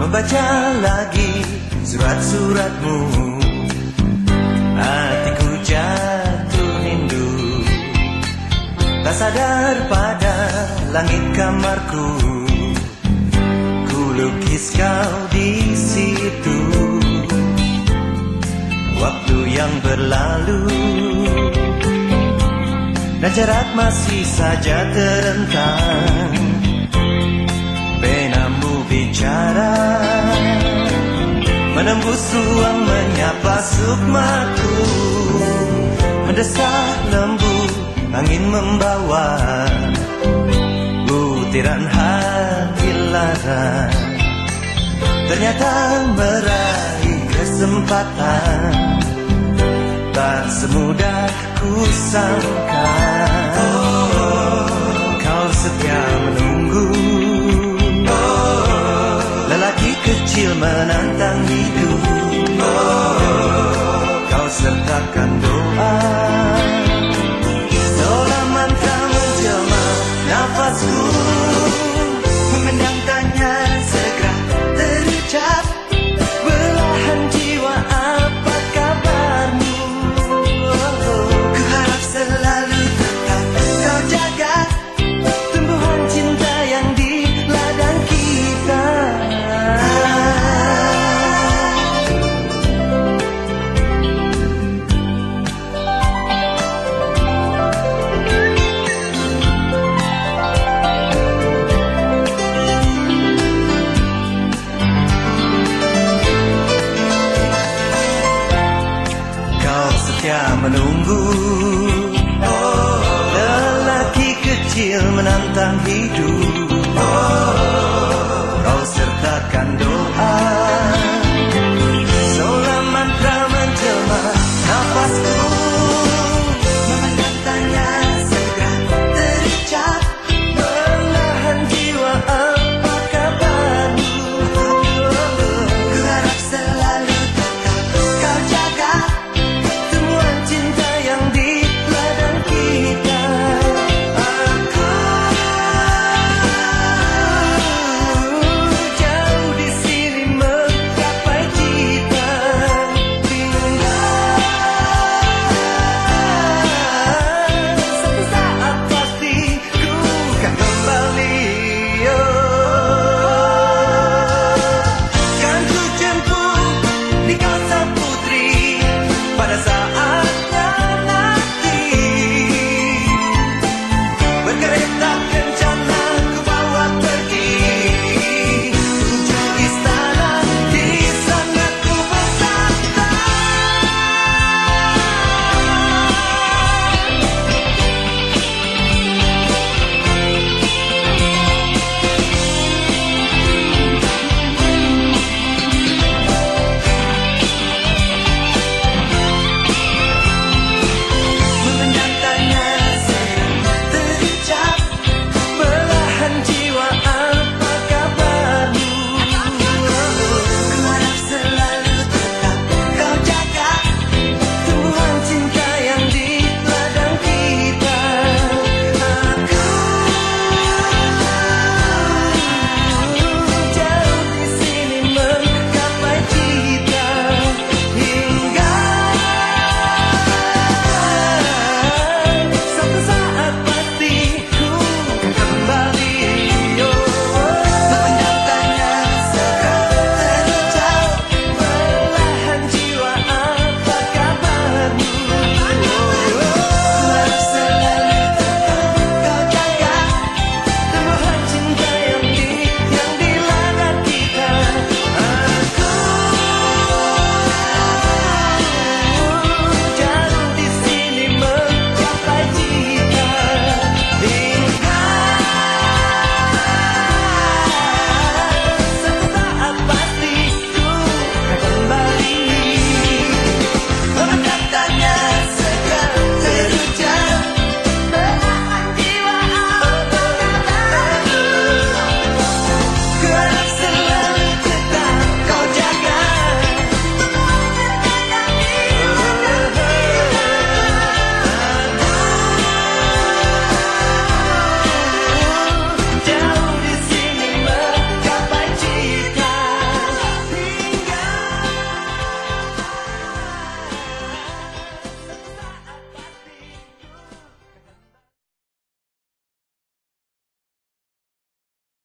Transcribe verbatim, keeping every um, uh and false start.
membaca lagi surat-suratmu. Hatiku jatuh rindu, tak sadar pada langit kamarku. Ku lukis kau di situ. Waktu yang berlalu dan jarak masih saja terentang. Penamu bicara menembus ruang menyapa sukmaku. Mendesah lembut angin membawa butiran hati lara. Ternyata meraih kesempatan tak semudah ku sangka. Kau setia menunggu, lelaki kecil menantang hidup. Kau sertakan doa, seolah mantra menjelma nafasku. Memandang tanya segera terucap, belahan jiwa apa kabarmu? Ku harap selalu tetap kau jaga tumbuhan cinta yang di ladang kita. Menunggu, oh, lelaki kecil menantang hidup. Oh,